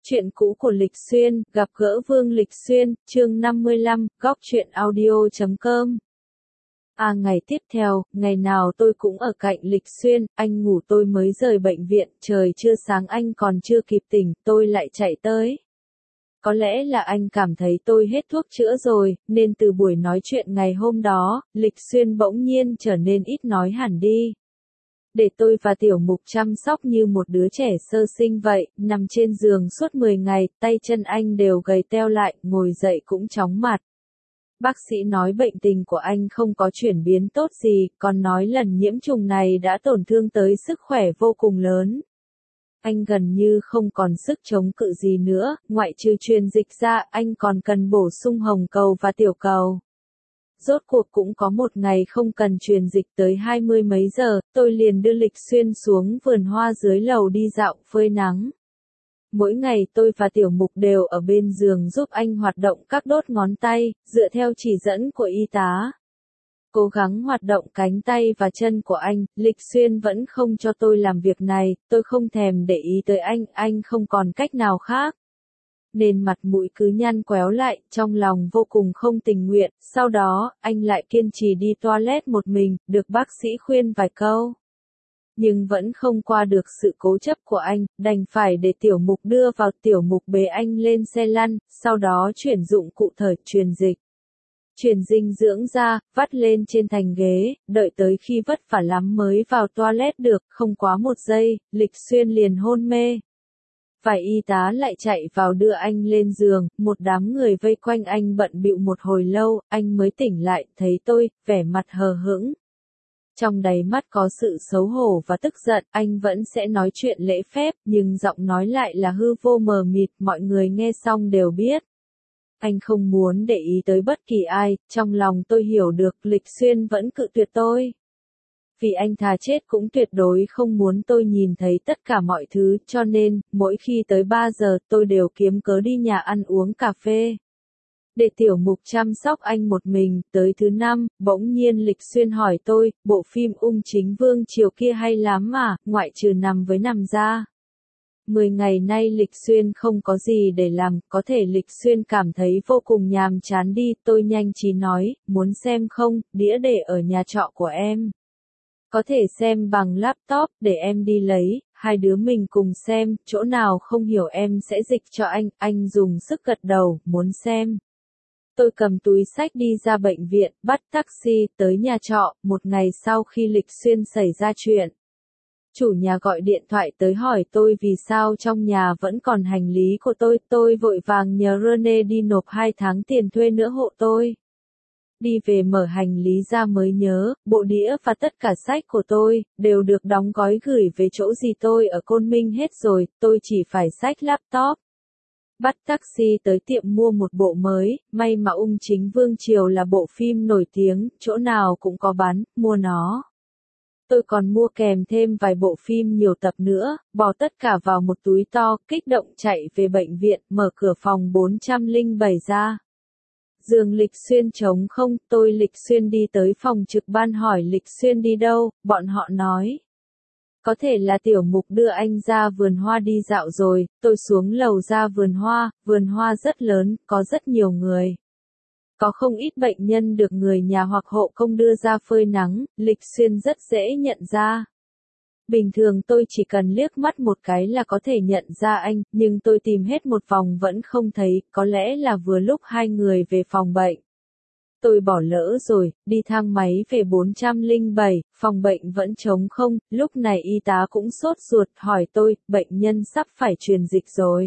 Chuyện cũ của Lịch Xuyên, gặp gỡ Vương Lịch Xuyên, chương 55, góc truyện audio.com. Ngày tiếp theo, ngày nào tôi cũng ở cạnh Lịch Xuyên, anh ngủ tôi mới rời bệnh viện, trời chưa sáng anh còn chưa kịp tỉnh, tôi lại chạy tới. Có lẽ là anh cảm thấy tôi hết thuốc chữa rồi, nên từ buổi nói chuyện ngày hôm đó, Lịch Xuyên bỗng nhiên trở nên ít nói hẳn đi. Để tôi và Tiểu Mục chăm sóc như một đứa trẻ sơ sinh vậy, nằm trên giường suốt 10 ngày, tay chân anh đều gầy teo lại, ngồi dậy cũng chóng mặt. Bác sĩ nói bệnh tình của anh không có chuyển biến tốt gì, còn nói lần nhiễm trùng này đã tổn thương tới sức khỏe vô cùng lớn. Anh gần như không còn sức chống cự gì nữa, ngoại trừ truyền dịch ra, anh còn cần bổ sung hồng cầu và tiểu cầu. Rốt cuộc cũng có một ngày không cần truyền dịch tới 20 mấy giờ, tôi liền đưa Lịch Xuyên xuống vườn hoa dưới lầu đi dạo, phơi nắng. Mỗi ngày tôi và Tiểu Mục đều ở bên giường giúp anh hoạt động các đốt ngón tay, dựa theo chỉ dẫn của y tá. Cố gắng hoạt động cánh tay và chân của anh, Lịch Xuyên vẫn không cho tôi làm việc này, tôi không thèm để ý tới anh không còn cách nào khác. Nên mặt mũi cứ nhăn quéo lại, trong lòng vô cùng không tình nguyện, sau đó, anh lại kiên trì đi toilet một mình, được bác sĩ khuyên vài câu. Nhưng vẫn không qua được sự cố chấp của anh, đành phải để Tiểu Mục đưa vào. Tiểu Mục bế anh lên xe lăn, sau đó chuyển dụng cụ thời, truyền dịch. Truyền dinh dưỡng ra, vắt lên trên thành ghế, đợi tới khi vất vả lắm mới vào toilet được, không quá 1 giây, Lịch Xuyên liền hôn mê. Vài y tá lại chạy vào đưa anh lên giường, một đám người vây quanh anh bận bịu một hồi lâu, anh mới tỉnh lại, thấy tôi, vẻ mặt hờ hững. Trong đáy mắt có sự xấu hổ và tức giận, anh vẫn sẽ nói chuyện lễ phép, nhưng giọng nói lại là hư vô mờ mịt, mọi người nghe xong đều biết. Anh không muốn để ý tới bất kỳ ai, trong lòng tôi hiểu được, Lịch Xuyên vẫn cự tuyệt tôi. Vì anh thà chết cũng tuyệt đối không muốn tôi nhìn thấy tất cả mọi thứ, cho nên, mỗi khi tới 3 giờ, tôi đều kiếm cớ đi nhà ăn uống cà phê. Để Tiểu Mục chăm sóc anh một mình, tới thứ 5, bỗng nhiên Lịch Xuyên hỏi tôi, bộ phim Ung Chính Vương chiều kia hay lắm mà, ngoại trừ nằm với nằm ra. 10 ngày nay Lịch Xuyên không có gì để làm, có thể Lịch Xuyên cảm thấy vô cùng nhàm chán đi, tôi nhanh trí nói, muốn xem không, đĩa để ở nhà trọ của em. Có thể xem bằng laptop, để em đi lấy, hai đứa mình cùng xem, chỗ nào không hiểu em sẽ dịch cho anh dùng sức gật đầu, muốn xem. Tôi cầm túi xách đi ra bệnh viện, bắt taxi, tới nhà trọ, một ngày sau khi Lịch Xuyên xảy ra chuyện. Chủ nhà gọi điện thoại tới hỏi tôi vì sao trong nhà vẫn còn hành lý của tôi vội vàng nhờ Rene đi nộp 2 tháng tiền thuê nữa hộ tôi. Đi về mở hành lý ra mới nhớ, bộ đĩa và tất cả sách của tôi, đều được đóng gói gửi về chỗ gì tôi ở Côn Minh hết rồi, tôi chỉ phải xách laptop. Bắt taxi tới tiệm mua một bộ mới, may mà Ung Chính Vương Triều là bộ phim nổi tiếng, chỗ nào cũng có bán, mua nó. Tôi còn mua kèm thêm vài bộ phim nhiều tập nữa, bỏ tất cả vào một túi to, kích động chạy về bệnh viện, mở cửa phòng 407 ra. Giường Lịch Xuyên trống không, tôi Lịch Xuyên đi tới phòng trực ban hỏi Lịch Xuyên đi đâu, bọn họ nói. Có thể là Tiểu Mục đưa anh ra vườn hoa đi dạo rồi, tôi xuống lầu ra vườn hoa rất lớn, có rất nhiều người. Có không ít bệnh nhân được người nhà hoặc hộ công đưa ra phơi nắng, Lịch Xuyên rất dễ nhận ra. Bình thường tôi chỉ cần liếc mắt một cái là có thể nhận ra anh, nhưng tôi tìm hết một vòng vẫn không thấy, có lẽ là vừa lúc hai người về phòng bệnh. Tôi bỏ lỡ rồi, đi thang máy về 407, phòng bệnh vẫn trống không, lúc này y tá cũng sốt ruột hỏi tôi, bệnh nhân sắp phải truyền dịch rồi.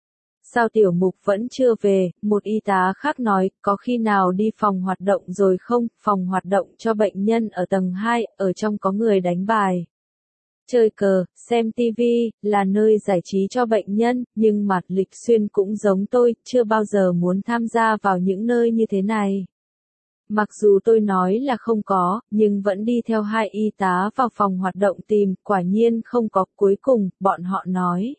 Sao Tiểu Mục vẫn chưa về, một y tá khác nói, có khi nào đi phòng hoạt động rồi không, phòng hoạt động cho bệnh nhân ở tầng 2, ở trong có người đánh bài. Chơi cờ, xem tivi, là nơi giải trí cho bệnh nhân, nhưng mà Lịch Xuyên cũng giống tôi, chưa bao giờ muốn tham gia vào những nơi như thế này. Mặc dù tôi nói là không có, nhưng vẫn đi theo hai y tá vào phòng hoạt động tìm, quả nhiên không có, cuối cùng, bọn họ nói.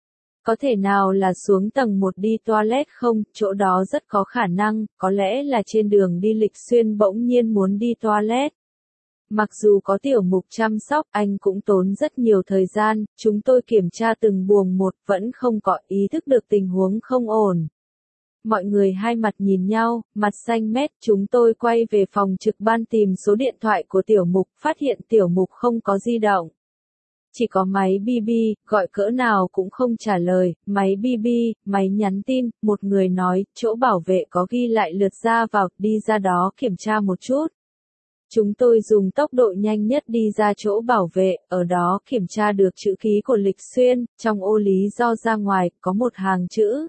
Có thể nào là xuống tầng 1 đi toilet không, chỗ đó rất có khả năng, có lẽ là trên đường đi Lịch Xuyên bỗng nhiên muốn đi toilet. Mặc dù có tiểu mục chăm sóc, anh cũng tốn rất nhiều thời gian, chúng tôi kiểm tra từng buồng một, vẫn không có ý thức được tình huống không ổn. Mọi người hai mặt nhìn nhau, mặt xanh mét, chúng tôi quay về phòng trực ban tìm số điện thoại của tiểu mục, phát hiện tiểu mục không có di động. Chỉ có máy BB, gọi cỡ nào cũng không trả lời, máy BB, máy nhắn tin, một người nói, chỗ bảo vệ có ghi lại lượt ra vào, đi ra đó kiểm tra một chút. Chúng tôi dùng tốc độ nhanh nhất đi ra chỗ bảo vệ, ở đó kiểm tra được chữ ký của Lịch Xuyên, trong ô lý do ra ngoài, có một hàng chữ.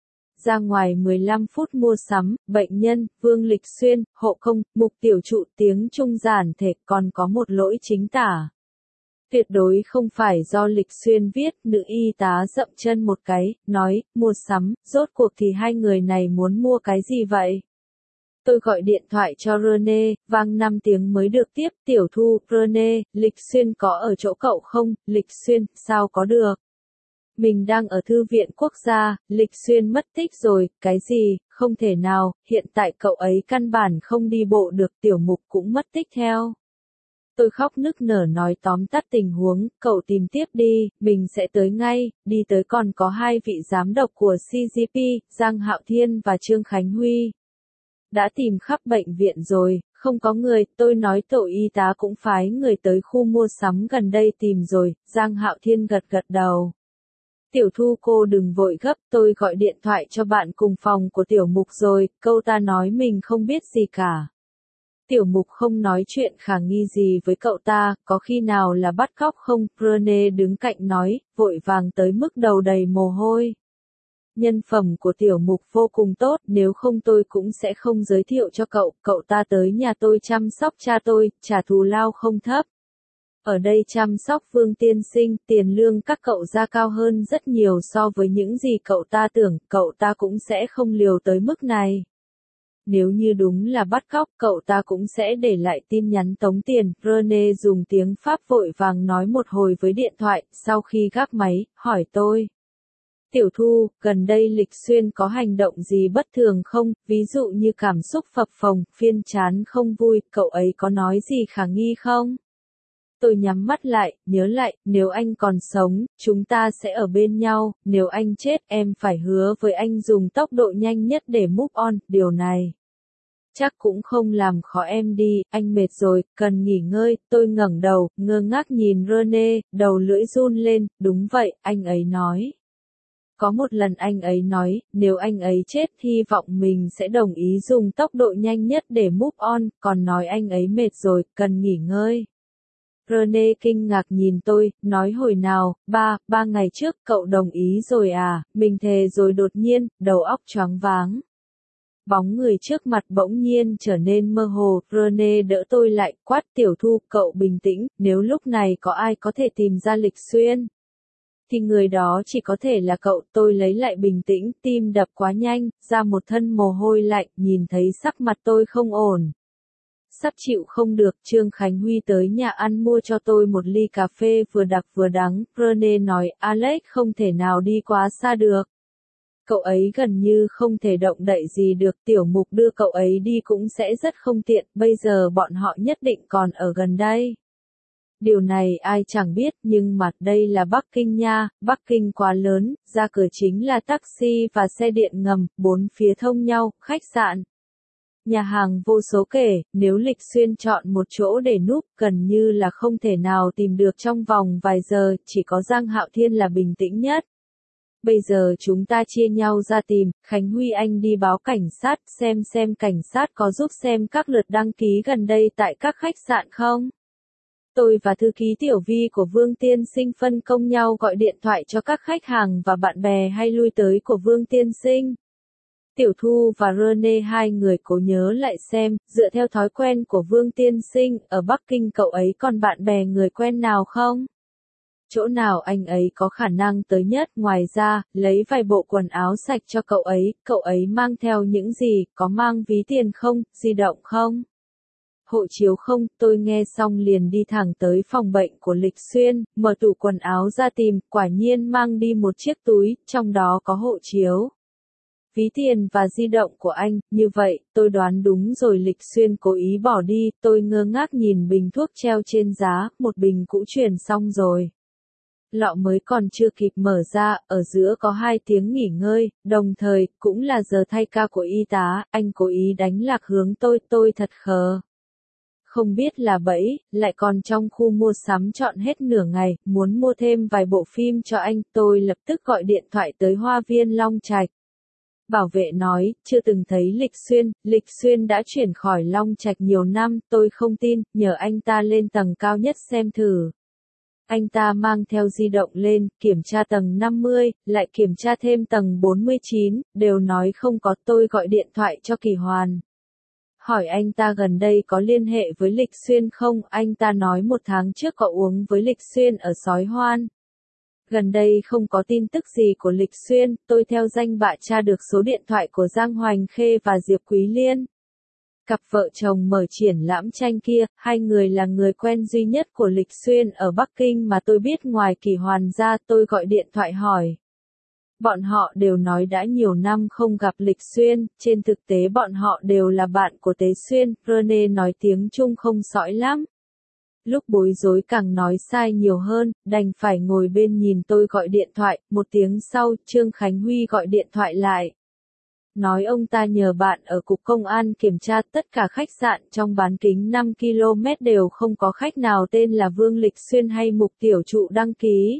Ra ngoài 15 phút mua sắm, bệnh nhân, Vương Lịch Xuyên, hộ công, mục tiểu trụ tiếng Trung giản thể, còn có một lỗi chính tả. Tuyệt đối không phải do Lịch Xuyên viết, nữ y tá dậm chân một cái, nói, mua sắm, rốt cuộc thì hai người này muốn mua cái gì vậy? Tôi gọi điện thoại cho Rene, vang 5 tiếng mới được tiếp, tiểu thu, Rene, Lịch Xuyên có ở chỗ cậu không? Lịch Xuyên, sao có được? Mình đang ở thư viện quốc gia, Lịch Xuyên mất tích rồi, cái gì, không thể nào, hiện tại cậu ấy căn bản không đi bộ được, tiểu mục cũng mất tích theo. Tôi khóc nức nở nói tóm tắt tình huống, cậu tìm tiếp đi, mình sẽ tới ngay, đi tới còn có hai vị giám đốc của CGP, Giang Hạo Thiên và Trương Khánh Huy. Đã tìm khắp bệnh viện rồi, không có người, tôi nói tổ y tá cũng phái người tới khu mua sắm gần đây tìm rồi, Giang Hạo Thiên gật gật đầu. Tiểu thu cô đừng vội gấp, tôi gọi điện thoại cho bạn cùng phòng của tiểu mục rồi, câu ta nói mình không biết gì cả. Tiểu mục không nói chuyện khả nghi gì với cậu ta, có khi nào là bắt cóc không? Rene đứng cạnh nói, vội vàng tới mức đầu đầy mồ hôi. Nhân phẩm của tiểu mục vô cùng tốt, nếu không tôi cũng sẽ không giới thiệu cho cậu ta tới nhà tôi chăm sóc cha tôi, trả thù lao không thấp. Ở đây chăm sóc Vương tiên sinh, tiền lương các cậu ra cao hơn rất nhiều so với những gì cậu ta tưởng, cậu ta cũng sẽ không liều tới mức này. Nếu như đúng là bắt cóc, cậu ta cũng sẽ để lại tin nhắn tống tiền. Rene dùng tiếng Pháp vội vàng nói một hồi với điện thoại, sau khi gác máy, hỏi tôi. Tiểu thu, gần đây Lịch Xuyên có hành động gì bất thường không, ví dụ như cảm xúc phập phồng, phiền chán không vui, cậu ấy có nói gì khả nghi không? Tôi nhắm mắt lại, nhớ lại, nếu anh còn sống, chúng ta sẽ ở bên nhau, nếu anh chết, em phải hứa với anh dùng tốc độ nhanh nhất để move on, điều này. Chắc cũng không làm khó em đi, anh mệt rồi, cần nghỉ ngơi, tôi ngẩng đầu, ngơ ngác nhìn Rene, đầu lưỡi run lên, đúng vậy, anh ấy nói. Có một lần anh ấy nói, nếu anh ấy chết hy vọng mình sẽ đồng ý dùng tốc độ nhanh nhất để move on, còn nói anh ấy mệt rồi, cần nghỉ ngơi. Rene kinh ngạc nhìn tôi, nói hồi nào, ba ngày trước cậu đồng ý rồi à, mình thề rồi đột nhiên, đầu óc choáng váng. Bóng người trước mặt bỗng nhiên trở nên mơ hồ, Rene đỡ tôi lại, quát tiểu thu, cậu bình tĩnh, nếu lúc này có ai có thể tìm ra Lịch Xuyên. Thì người đó chỉ có thể là cậu, tôi lấy lại bình tĩnh, tim đập quá nhanh, ra một thân mồ hôi lạnh, nhìn thấy sắc mặt tôi không ổn. Sắp chịu không được, Trương Khánh Huy tới nhà ăn mua cho tôi một ly cà phê vừa đặc vừa đắng, Rene nói, Alex không thể nào đi quá xa được. Cậu ấy gần như không thể động đậy gì được, tiểu mục đưa cậu ấy đi cũng sẽ rất không tiện, bây giờ bọn họ nhất định còn ở gần đây. Điều này ai chẳng biết, nhưng mà đây là Bắc Kinh nha, Bắc Kinh quá lớn, ra cửa chính là taxi và xe điện ngầm, bốn phía thông nhau, khách sạn. Nhà hàng vô số kể, nếu Lịch Xuyên chọn một chỗ để núp, gần như là không thể nào tìm được trong vòng vài giờ, chỉ có Giang Hạo Thiên là bình tĩnh nhất. Bây giờ chúng ta chia nhau ra tìm, Khánh Huy anh đi báo cảnh sát, xem cảnh sát có giúp xem các lượt đăng ký gần đây tại các khách sạn không? Tôi và thư ký tiểu vi của Vương Tiên Sinh phân công nhau gọi điện thoại cho các khách hàng và bạn bè hay lui tới của Vương Tiên Sinh. Tiểu Thu và Rene hai người cố nhớ lại xem, dựa theo thói quen của Vương Tiên Sinh, ở Bắc Kinh cậu ấy còn bạn bè người quen nào không? Chỗ nào anh ấy có khả năng tới nhất, ngoài ra, lấy vài bộ quần áo sạch cho cậu ấy mang theo những gì, có mang ví tiền không, di động không? Hộ chiếu không, tôi nghe xong liền đi thẳng tới phòng bệnh của Lịch Xuyên, mở tủ quần áo ra tìm, quả nhiên mang đi một chiếc túi, trong đó có hộ chiếu. ví tiền và di động của anh, như vậy, tôi đoán đúng rồi. Lịch Xuyên cố ý bỏ đi, tôi ngơ ngác nhìn bình thuốc treo trên giá, một bình cũ chuyển xong rồi. Lọ mới còn chưa kịp mở ra, ở giữa có 2 tiếng nghỉ ngơi, đồng thời, cũng là giờ thay ca của y tá, anh cố ý đánh lạc hướng tôi thật khờ. Không biết là bẫy, lại còn trong khu mua sắm chọn hết nửa ngày, muốn mua thêm vài bộ phim cho anh, tôi lập tức gọi điện thoại tới Hoa viên Long Trạch. Bảo vệ nói, chưa từng thấy Lịch Xuyên đã chuyển khỏi Long Trạch nhiều năm, tôi không tin, nhờ anh ta lên tầng cao nhất xem thử. Anh ta mang theo di động lên, kiểm tra tầng 50, lại kiểm tra thêm tầng 49, đều nói không có. Tôi gọi điện thoại cho Kỳ Hoàn. Hỏi anh ta gần đây có liên hệ với Lịch Xuyên không, anh ta nói 1 tháng trước có uống với Lịch Xuyên ở Sói Hoan. Gần đây không có tin tức gì của Lịch Xuyên, tôi theo danh bạ tra được số điện thoại của Giang Hoành Khê và Diệp Quý Liên. Cặp vợ chồng mở triển lãm tranh kia, 2 người là người quen duy nhất của Lịch Xuyên ở Bắc Kinh mà tôi biết ngoài Kỳ Hoàn ra. Tôi gọi điện thoại hỏi. Bọn họ đều nói đã nhiều năm không gặp Lịch Xuyên, trên thực tế bọn họ đều là bạn của Tế Xuyên. Rene nói tiếng Trung không sõi lắm. Lúc bối rối càng nói sai nhiều hơn, đành phải ngồi bên nhìn tôi gọi điện thoại. 1 tiếng sau, Trương Khánh Huy gọi điện thoại lại. Nói ông ta nhờ bạn ở cục công an kiểm tra tất cả khách sạn trong bán kính 5 km đều không có khách nào tên là Vương Lịch Xuyên hay Mục Tiểu Trụ đăng ký.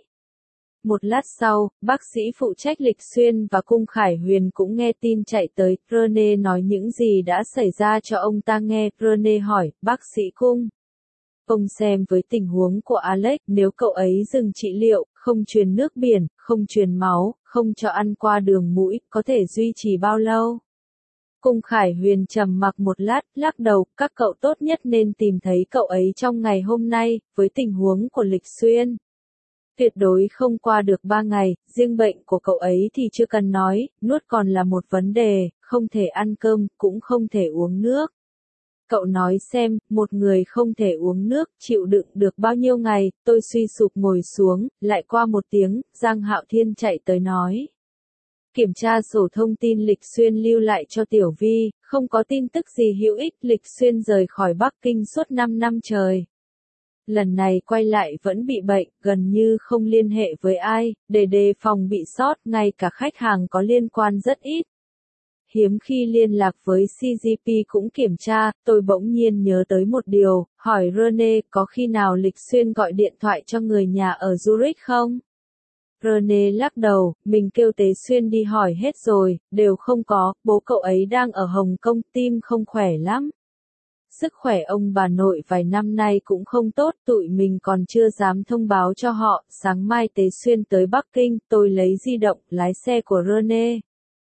Một lát sau, bác sĩ phụ trách Lịch Xuyên và Cung Khải Huyền cũng nghe tin chạy tới. Rene nói những gì đã xảy ra cho ông ta nghe. Rene hỏi, bác sĩ Cung. Ông xem với tình huống của Alex, nếu cậu ấy dừng trị liệu, không truyền nước biển, không truyền máu, không cho ăn qua đường mũi, có thể duy trì bao lâu? Cung Khải Huyền trầm mặc một lát, lắc đầu, các cậu tốt nhất nên tìm thấy cậu ấy trong ngày hôm nay, với tình huống của Lịch Xuyên. Tuyệt đối không qua được 3 ngày, riêng bệnh của cậu ấy thì chưa cần nói, nuốt còn là một vấn đề, không thể ăn cơm, cũng không thể uống nước. Cậu nói xem, một người không thể uống nước, chịu đựng được bao nhiêu ngày. Tôi suy sụp ngồi xuống, lại qua 1 tiếng, Giang Hạo Thiên chạy tới nói. Kiểm tra sổ thông tin Lịch Xuyên lưu lại cho Tiểu Vi, không có tin tức gì hữu ích. Lịch Xuyên rời khỏi Bắc Kinh suốt 5 năm trời. Lần này quay lại vẫn bị bệnh, gần như không liên hệ với ai, để đề phòng bị sót, ngay cả khách hàng có liên quan rất ít. Hiếm khi liên lạc với CGP cũng kiểm tra. Tôi bỗng nhiên nhớ tới một điều, hỏi Rene, có khi nào Lịch Xuyên gọi điện thoại cho người nhà ở Zurich không? Rene lắc đầu, mình kêu Tế Xuyên đi hỏi hết rồi, đều không có, bố cậu ấy đang ở Hồng Kông, tim không khỏe lắm. Sức khỏe ông bà nội vài năm nay cũng không tốt, tụi mình còn chưa dám thông báo cho họ. Sáng mai Tế Xuyên tới Bắc Kinh, tôi lấy di động, lái xe của Rene.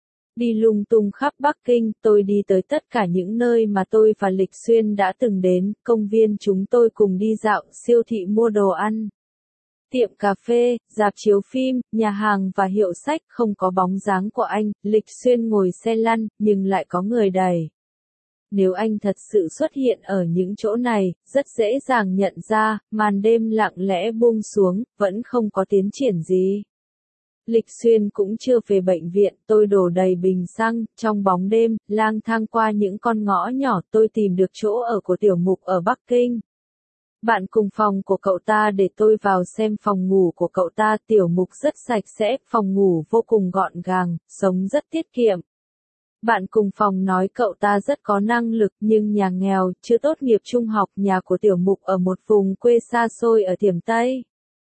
Đi lung tung khắp Bắc Kinh, tôi đi tới tất cả những nơi mà tôi và Lịch Xuyên đã từng đến, công viên chúng tôi cùng đi dạo, siêu thị mua đồ ăn. Tiệm cà phê, rạp chiếu phim, nhà hàng và hiệu sách, không có bóng dáng của anh. Lịch Xuyên ngồi xe lăn, nhưng lại có người đẩy. Nếu anh thật sự xuất hiện ở những chỗ này, rất dễ dàng nhận ra. Màn đêm lặng lẽ buông xuống, vẫn không có tiến triển gì. Lịch Xuyên cũng chưa về bệnh viện, tôi đổ đầy bình xăng, trong bóng đêm, lang thang qua những con ngõ nhỏ, tôi tìm được chỗ ở của Tiểu Mục ở Bắc Kinh. Bạn cùng phòng của cậu ta để tôi vào xem phòng ngủ của cậu ta. Tiểu Mục rất sạch sẽ, phòng ngủ vô cùng gọn gàng, sống rất tiết kiệm. Bạn cùng phòng nói cậu ta rất có năng lực nhưng nhà nghèo, chưa tốt nghiệp trung học. Nhà của Tiểu Mục ở một vùng quê xa xôi ở Thiểm Tây.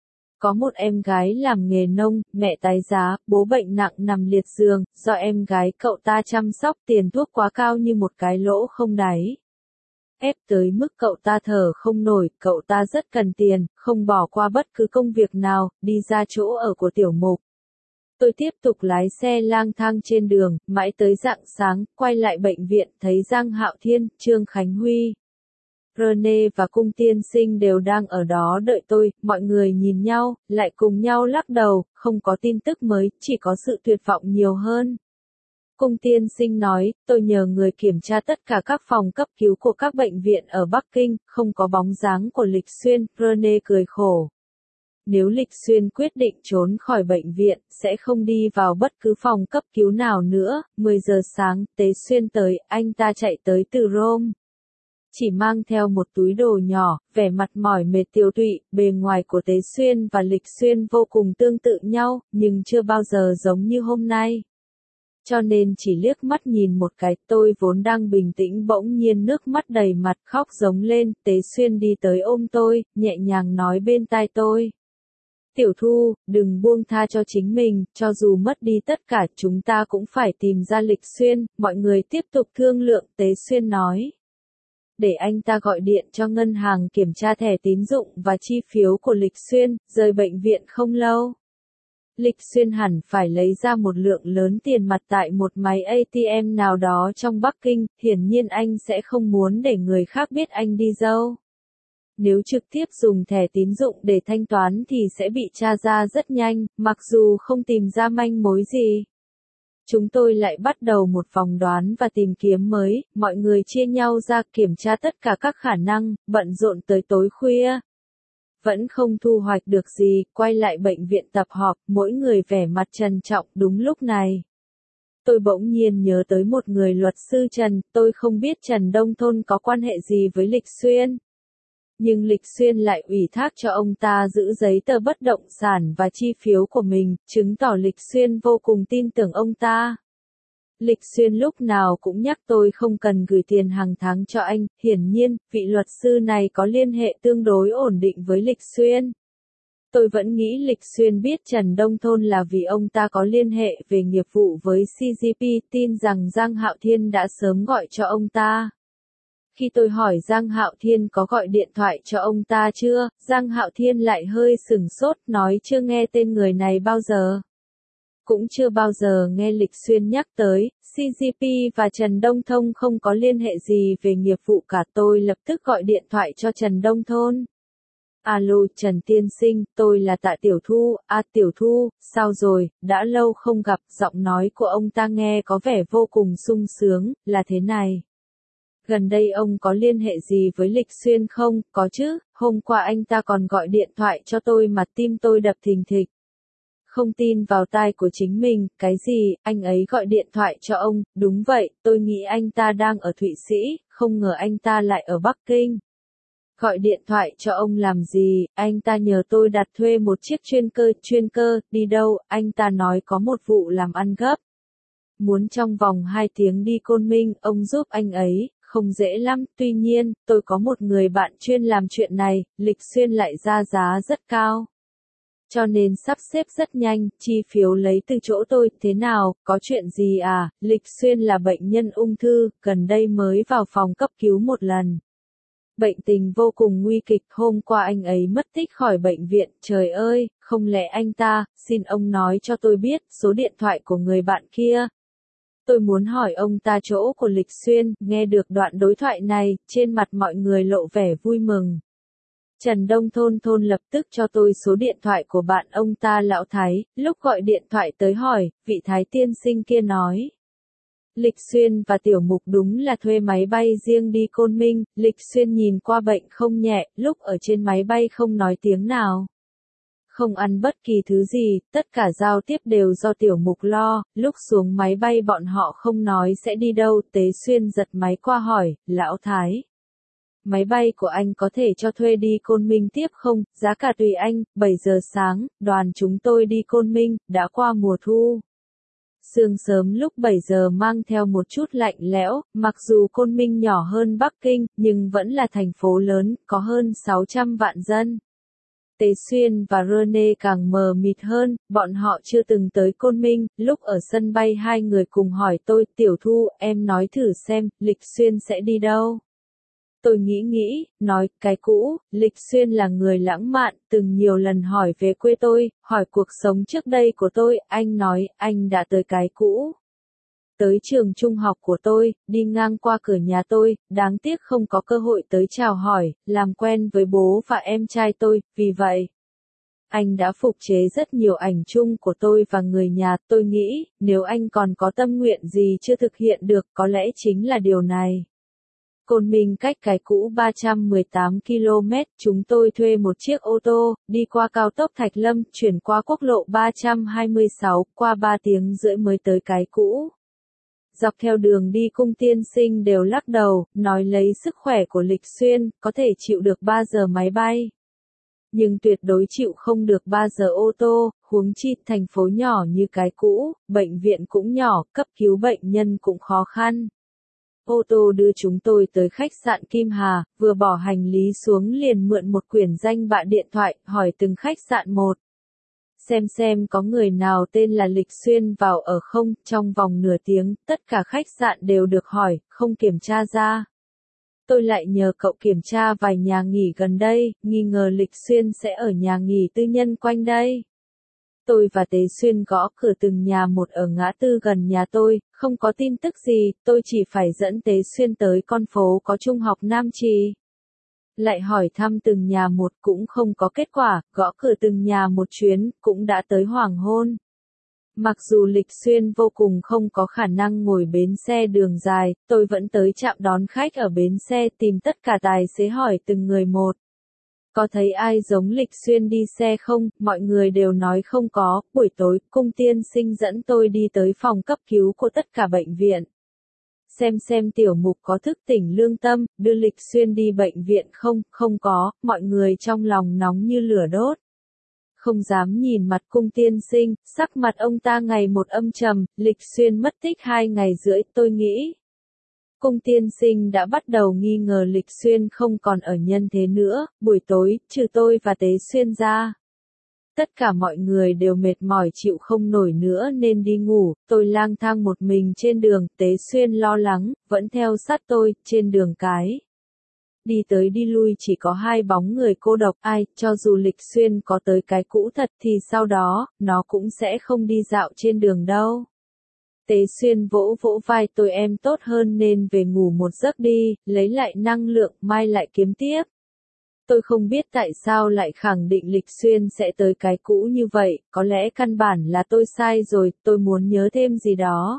Có một em gái làm nghề nông, mẹ tái giá, bố bệnh nặng nằm liệt giường, do em gái cậu ta chăm sóc, tiền thuốc quá cao như một cái lỗ không đáy. Ép tới mức cậu ta thở không nổi, cậu ta rất cần tiền, không bỏ qua bất cứ công việc nào, đi ra chỗ ở của Tiểu Mục. Tôi tiếp tục lái xe lang thang trên đường, mãi tới rạng sáng, quay lại bệnh viện, thấy Giang Hạo Thiên, Trương Khánh Huy. Rene và Cung tiên sinh đều đang ở đó đợi tôi, mọi người nhìn nhau, lại cùng nhau lắc đầu, không có tin tức mới, chỉ có sự tuyệt vọng nhiều hơn. Cung tiên sinh nói, tôi nhờ người kiểm tra tất cả các phòng cấp cứu của các bệnh viện ở Bắc Kinh, không có bóng dáng của Lịch Xuyên. Rene cười khổ. Nếu Lịch Xuyên quyết định trốn khỏi bệnh viện, sẽ không đi vào bất cứ phòng cấp cứu nào nữa. 10 giờ sáng, Tế Xuyên tới, anh ta chạy tới từ Rome. Chỉ mang theo một túi đồ nhỏ, vẻ mặt mỏi mệt tiều tụy, bề ngoài của Tế Xuyên và Lịch Xuyên vô cùng tương tự nhau, nhưng chưa bao giờ giống như hôm nay. Cho nên chỉ liếc mắt nhìn một cái, tôi vốn đang bình tĩnh bỗng nhiên nước mắt đầy mặt khóc giống lên. Tế Xuyên đi tới ôm tôi, nhẹ nhàng nói bên tai tôi. Tiểu Thu, đừng buông tha cho chính mình, cho dù mất đi tất cả chúng ta cũng phải tìm ra Lịch Xuyên. Mọi người tiếp tục thương lượng. Tế Xuyên nói. Để anh ta gọi điện cho ngân hàng kiểm tra thẻ tín dụng và chi phiếu của Lịch Xuyên, rời bệnh viện không lâu. Lịch Xuyên hẳn phải lấy ra một lượng lớn tiền mặt tại một máy ATM nào đó trong Bắc Kinh, hiển nhiên anh sẽ không muốn để người khác biết anh đi đâu. Nếu trực tiếp dùng thẻ tín dụng để thanh toán thì sẽ bị tra ra rất nhanh, mặc dù không tìm ra manh mối gì. Chúng tôi lại bắt đầu một vòng đoán và tìm kiếm mới, mọi người chia nhau ra kiểm tra tất cả các khả năng, bận rộn tới tối khuya. Vẫn không thu hoạch được gì, quay lại bệnh viện tập họp, mỗi người vẻ mặt trân trọng. Đúng lúc này, tôi bỗng nhiên nhớ tới một người luật sư Trần, tôi không biết Trần Đông Thôn có quan hệ gì với Lịch Xuyên. Nhưng Lịch Xuyên lại ủy thác cho ông ta giữ giấy tờ bất động sản và chi phiếu của mình, chứng tỏ Lịch Xuyên vô cùng tin tưởng ông ta. Lịch Xuyên lúc nào cũng nhắc tôi không cần gửi tiền hàng tháng cho anh, hiển nhiên, vị luật sư này có liên hệ tương đối ổn định với Lịch Xuyên. Tôi vẫn nghĩ Lịch Xuyên biết Trần Đông Thôn là vì ông ta có liên hệ về nghiệp vụ với CGP, tin rằng Giang Hạo Thiên đã sớm gọi cho ông ta. Khi tôi hỏi Giang Hạo Thiên có gọi điện thoại cho ông ta chưa, Giang Hạo Thiên lại hơi sửng sốt, nói chưa nghe tên người này bao giờ. Cũng chưa bao giờ nghe Lịch Xuyên nhắc tới, CGP và Trần Đông Thôn không có liên hệ gì về nghiệp vụ cả. Tôi lập tức gọi điện thoại cho Trần Đông Thôn. Alo Trần Tiên Sinh, tôi là Tạ Tiểu Thu. Tiểu Thu, sao rồi, đã lâu không gặp. Giọng nói của ông ta nghe có vẻ vô cùng sung sướng, là thế này. Gần đây ông có liên hệ gì với Lịch Xuyên không? Có chứ, hôm qua anh ta còn gọi điện thoại cho tôi mà tim tôi đập thình thịch. Không tin vào tai của chính mình, cái gì, anh ấy gọi điện thoại cho ông? Đúng vậy, tôi nghĩ anh ta đang ở Thụy Sĩ, không ngờ anh ta lại ở Bắc Kinh. Gọi điện thoại cho ông làm gì? Anh ta nhờ tôi đặt thuê một chiếc chuyên cơ, đi đâu? Anh ta nói có một vụ làm ăn gấp. Muốn trong vòng 2 tiếng đi Côn Minh, ông giúp anh ấy. Không dễ lắm, tuy nhiên, tôi có một người bạn chuyên làm chuyện này, Lịch Xuyên lại ra giá rất cao. Cho nên sắp xếp rất nhanh, chi phiếu lấy từ chỗ tôi. Thế nào, có chuyện gì à? Lịch Xuyên là bệnh nhân ung thư, gần đây mới vào phòng cấp cứu một lần. Bệnh tình vô cùng nguy kịch, hôm qua anh ấy mất tích khỏi bệnh viện. Trời ơi, không lẽ anh ta, xin ông nói cho tôi biết số điện thoại của người bạn kia. Tôi muốn hỏi ông ta chỗ của Lịch Xuyên. Nghe được đoạn đối thoại này, trên mặt mọi người lộ vẻ vui mừng. Trần Đông Thôn lập tức cho tôi số điện thoại của bạn ông ta Lão Thái, lúc gọi điện thoại tới hỏi, vị Thái tiên sinh kia nói. Lịch Xuyên và Tiểu Mục đúng là thuê máy bay riêng đi Côn Minh. Lịch Xuyên nhìn qua bệnh không nhẹ, lúc ở trên máy bay không nói tiếng nào. Không ăn bất kỳ thứ gì, tất cả giao tiếp đều do Tiểu Mục lo. Lúc xuống máy bay bọn họ không nói sẽ đi đâu. Tế Xuyên giật máy qua hỏi, Lão Thái. Máy bay của anh có thể cho thuê đi Côn Minh tiếp không? Giá cả tùy anh. 7 giờ sáng, đoàn chúng tôi đi Côn Minh, đã qua mùa thu. Sương sớm lúc 7 giờ mang theo một chút lạnh lẽo, mặc dù Côn Minh nhỏ hơn Bắc Kinh, nhưng vẫn là thành phố lớn, có hơn 600 vạn dân. Tế Xuyên và Rene càng mờ mịt hơn, bọn họ chưa từng tới Côn Minh. Lúc ở sân bay hai người cùng hỏi tôi, Tiểu Thu, em nói thử xem, Lịch Xuyên sẽ đi đâu? Tôi nghĩ, nói, cái cũ. Lịch Xuyên là người lãng mạn, từng nhiều lần hỏi về quê tôi, hỏi cuộc sống trước đây của tôi. Anh nói, anh đã tới cái cũ. Tới trường trung học của tôi, đi ngang qua cửa nhà tôi, đáng tiếc không có cơ hội tới chào hỏi, làm quen với bố và em trai tôi. Vì vậy, anh đã phục chế rất nhiều ảnh chung của tôi và người nhà. Tôi nghĩ, nếu anh còn có tâm nguyện gì chưa thực hiện được, có lẽ chính là điều này. Côn Minh cách cái cũ 318 km, chúng tôi thuê một chiếc ô tô, đi qua cao tốc Thạch Lâm, chuyển qua quốc lộ 326, qua 3 tiếng rưỡi mới tới cái cũ. Dọc theo đường đi Cung tiên sinh đều lắc đầu, nói lấy sức khỏe của Lịch Xuyên, có thể chịu được 3 giờ máy bay. Nhưng tuyệt đối chịu không được 3 giờ ô tô, huống chi thành phố nhỏ như cái cũ, bệnh viện cũng nhỏ, cấp cứu bệnh nhân cũng khó khăn. Ô tô đưa chúng tôi tới khách sạn Kim Hà, vừa bỏ hành lý xuống liền mượn một quyển danh bạ điện thoại, hỏi từng khách sạn một. Xem có người nào tên là Lịch Xuyên vào ở không, trong vòng nửa tiếng, tất cả khách sạn đều được hỏi, không kiểm tra ra. Tôi lại nhờ cậu kiểm tra vài nhà nghỉ gần đây, nghi ngờ Lịch Xuyên sẽ ở nhà nghỉ tư nhân quanh đây. Tôi và Tế Xuyên gõ cửa từng nhà một ở ngã tư gần nhà tôi, không có tin tức gì, tôi chỉ phải dẫn Tế Xuyên tới con phố có trung học Nam Trì. Lại hỏi thăm từng nhà một cũng không có kết quả, gõ cửa từng nhà một chuyến, cũng đã tới hoàng hôn. Mặc dù Lịch Xuyên vô cùng không có khả năng ngồi bến xe đường dài, tôi vẫn tới trạm đón khách ở bến xe tìm tất cả tài xế hỏi từng người một. Có thấy ai giống Lịch Xuyên đi xe không? Mọi người đều nói không có. Buổi tối, Cung tiên sinh dẫn tôi đi tới phòng cấp cứu của tất cả bệnh viện. Xem tiểu mục có thức tỉnh lương tâm, đưa Lịch Xuyên đi bệnh viện không? Không có, mọi người trong lòng nóng như lửa đốt. Không dám nhìn mặt Cung tiên sinh, sắc mặt ông ta ngày một âm trầm, Lịch Xuyên mất tích 2 ngày rưỡi, tôi nghĩ. Cung tiên sinh đã bắt đầu nghi ngờ Lịch Xuyên không còn ở nhân thế nữa, buổi tối, trừ tôi và Tế Xuyên ra. Tất cả mọi người đều mệt mỏi chịu không nổi nữa nên đi ngủ, tôi lang thang một mình trên đường, Tế Xuyên lo lắng, vẫn theo sát tôi, trên đường cái. Đi tới đi lui chỉ có 2 bóng người cô độc, ai, cho dù Lịch Xuyên có tới cái cũ thật thì sau đó, nó cũng sẽ không đi dạo trên đường đâu. Tế Xuyên vỗ vai tôi, em tốt hơn nên về ngủ một giấc đi, lấy lại năng lượng, mai lại kiếm tiếp. Tôi không biết tại sao lại khẳng định Lịch Xuyên sẽ tới cái cũ như vậy, có lẽ căn bản là tôi sai rồi, tôi muốn nhớ thêm gì đó.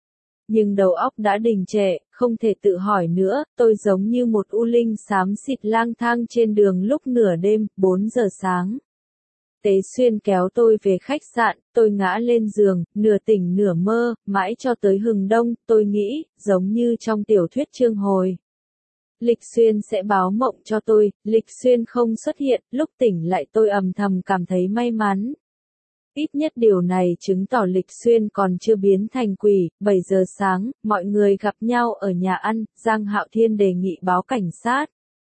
Nhưng đầu óc đã đình trệ, không thể tự hỏi nữa, tôi giống như một u linh xám xịt lang thang trên đường lúc nửa đêm, 4 giờ sáng. Tế Xuyên kéo tôi về khách sạn, tôi ngã lên giường, nửa tỉnh nửa mơ, mãi cho tới hừng đông, tôi nghĩ, giống như trong tiểu thuyết chương hồi. Lịch Xuyên sẽ báo mộng cho tôi, Lịch Xuyên không xuất hiện, lúc tỉnh lại tôi âm thầm cảm thấy may mắn. Ít nhất điều này chứng tỏ Lịch Xuyên còn chưa biến thành quỷ. 7 giờ sáng, mọi người gặp nhau ở nhà ăn, Giang Hạo Thiên đề nghị báo cảnh sát.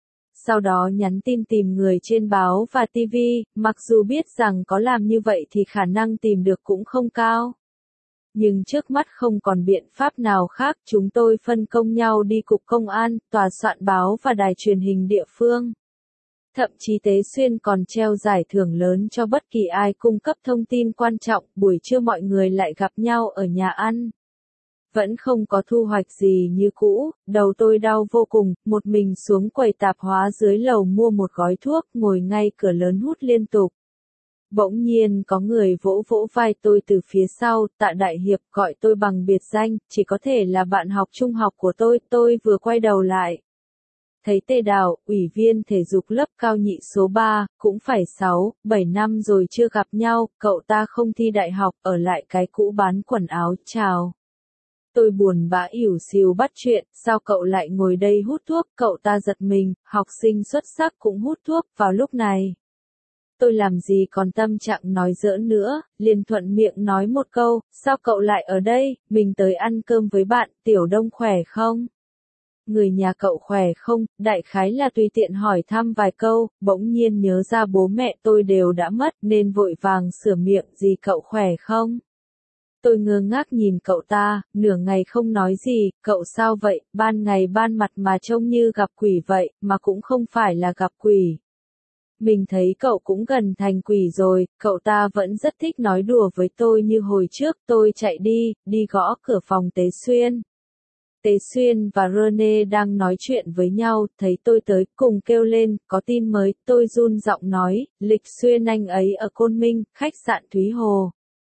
Sau đó nhắn tin tìm người trên báo và TV, mặc dù biết rằng có làm như vậy thì khả năng tìm được cũng không cao. Nhưng trước mắt không còn biện pháp nào khác, chúng tôi phân công nhau đi cục công an, tòa soạn báo và đài truyền hình địa phương. Thậm chí Tế Xuyên còn treo giải thưởng lớn cho bất kỳ ai cung cấp thông tin quan trọng, buổi trưa mọi người lại gặp nhau ở nhà ăn. Vẫn không có thu hoạch gì như cũ, đầu tôi đau vô cùng, một mình xuống quầy tạp hóa dưới lầu mua một gói thuốc, ngồi ngay cửa lớn hút liên tục. Bỗng nhiên có người vỗ vai tôi từ phía sau, Tạ Đại Hiệp gọi tôi bằng biệt danh, chỉ có thể là bạn học trung học của tôi vừa quay đầu lại. Thấy Tề Đào, ủy viên thể dục lớp cao nhị số 3, cũng phải 7 năm rồi chưa gặp nhau, cậu ta không thi đại học, ở lại cái cũ bán quần áo, chào. Tôi buồn bã ỉu xìu bắt chuyện, sao cậu lại ngồi đây hút thuốc, cậu ta giật mình, học sinh xuất sắc cũng hút thuốc, vào lúc này. Tôi làm gì còn tâm trạng nói giỡn nữa, liền thuận miệng nói một câu, sao cậu lại ở đây, mình tới ăn cơm với bạn, Tiểu Đông khỏe không? Người nhà cậu khỏe không? Đại khái là tùy tiện hỏi thăm vài câu, bỗng nhiên nhớ ra bố mẹ tôi đều đã mất nên vội vàng sửa miệng, gì cậu khỏe không? Tôi ngơ ngác nhìn cậu ta, nửa ngày không nói gì, cậu sao vậy, ban ngày ban mặt mà trông như gặp quỷ vậy, mà cũng không phải là gặp quỷ. Mình thấy cậu cũng gần thành quỷ rồi, cậu ta vẫn rất thích nói đùa với tôi như hồi trước, tôi chạy đi gõ cửa phòng Tế Xuyên. Tế Xuyên và Rene đang nói chuyện với nhau, thấy tôi tới, cùng kêu lên, có tin mới, tôi run giọng nói, Lịch Xuyên anh ấy ở Côn Minh, khách sạn Thúy Hồ.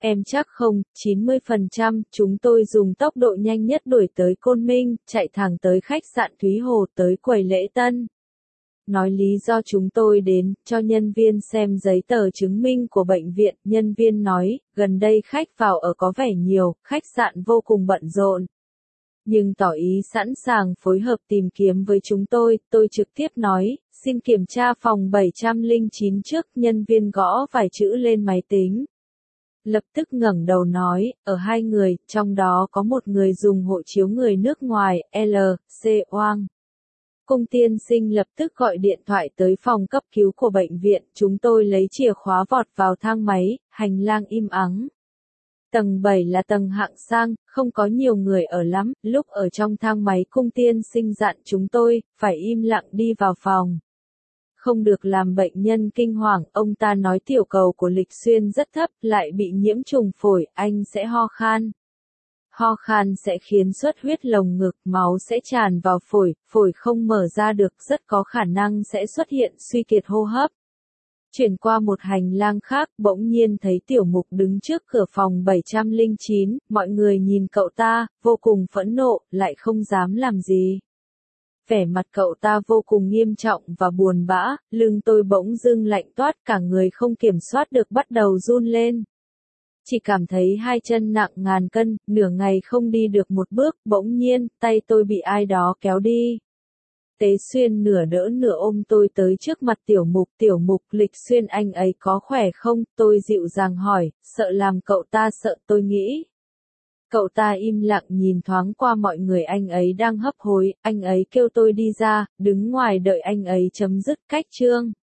Em chắc không, 90%, chúng tôi dùng tốc độ nhanh nhất đuổi tới Côn Minh, chạy thẳng tới khách sạn Thúy Hồ tới quầy lễ tân. Nói lý do chúng tôi đến, cho nhân viên xem giấy tờ chứng minh của bệnh viện, nhân viên nói, gần đây khách vào ở có vẻ nhiều, khách sạn vô cùng bận rộn. Nhưng tỏ ý sẵn sàng phối hợp tìm kiếm với chúng tôi trực tiếp nói, xin kiểm tra phòng 709 trước, nhân viên gõ vài chữ lên máy tính. Lập tức ngẩng đầu nói, ở 2 người, trong đó có một người dùng hộ chiếu người nước ngoài, L.C. Oang. Cung tiên sinh lập tức gọi điện thoại tới phòng cấp cứu của bệnh viện, chúng tôi lấy chìa khóa vọt vào thang máy, hành lang im ắng. Tầng 7 là tầng hạng sang, không có nhiều người ở lắm, lúc ở trong thang máy cung tiên sinh dặn chúng tôi, phải im lặng đi vào phòng. Không được làm bệnh nhân kinh hoàng, ông ta nói tiểu cầu của Lịch Xuyên rất thấp, lại bị nhiễm trùng phổi, anh sẽ ho khan. Ho khan sẽ khiến xuất huyết lồng ngực, máu sẽ tràn vào phổi, phổi không mở ra được, rất có khả năng sẽ xuất hiện suy kiệt hô hấp. Chuyển qua một hành lang khác, bỗng nhiên thấy Tiểu Mục đứng trước cửa phòng 709, mọi người nhìn cậu ta, vô cùng phẫn nộ, lại không dám làm gì. Vẻ mặt cậu ta vô cùng nghiêm trọng và buồn bã, lưng tôi bỗng dưng lạnh toát, cả người không kiểm soát được bắt đầu run lên. Chỉ cảm thấy hai chân nặng ngàn cân, nửa ngày không đi được một bước, bỗng nhiên, tay tôi bị ai đó kéo đi. Tế Xuyên nửa đỡ nửa ôm tôi tới trước mặt Tiểu Mục, Lịch Xuyên anh ấy có khỏe không, tôi dịu dàng hỏi, sợ làm cậu ta sợ tôi nghĩ. Cậu ta im lặng nhìn thoáng qua mọi người, anh ấy đang hấp hối, anh ấy kêu tôi đi ra, đứng ngoài đợi anh ấy chấm dứt cách chương.